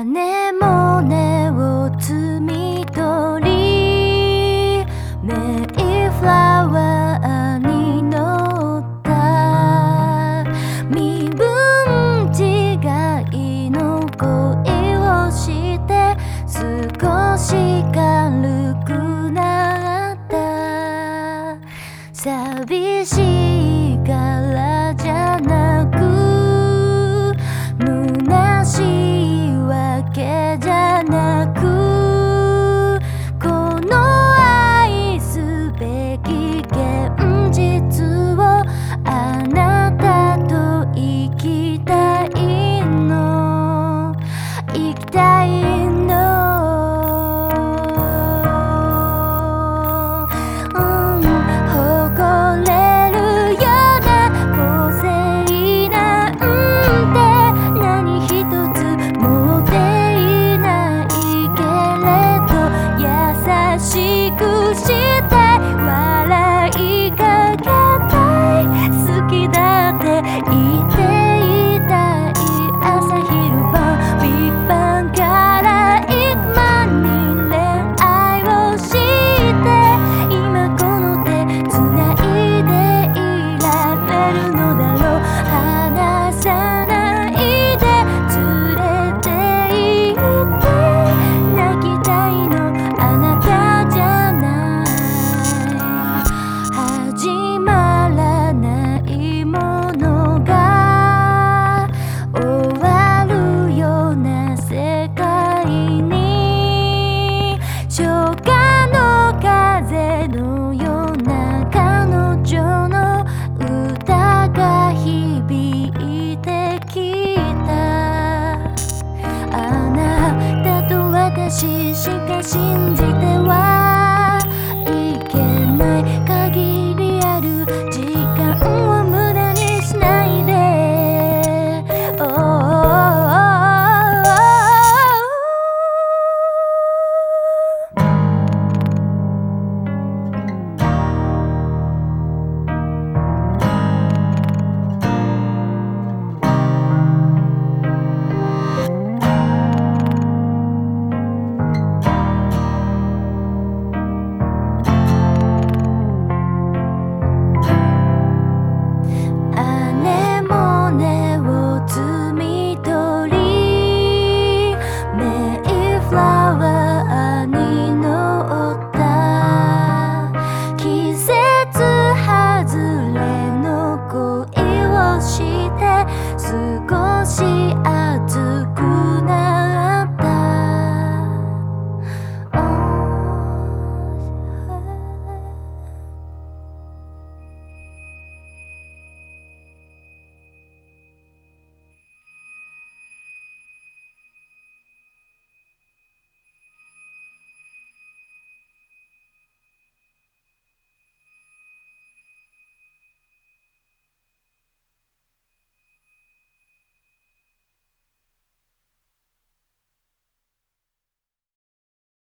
アネモネを摘み取りメイフラワーに乗った身分違いの恋をして少し軽くなった寂しいからじゃなく虚しいわけじゃなくこの愛すべき現実をあなたと生きたいの生きたいの誇れるような個性なんて何一つ持っていないけれど優しくして笑いかけたい好きだって言っていたい朝昼晩ビッグバンから幾万人恋愛をして今この手つないでいられるのだろう離さないで連れて行って泣きたいのあなたじゃない始まらないものが終わるような世界に初夏の風のような彼女の歌が響いてきたあなたと私しか信じた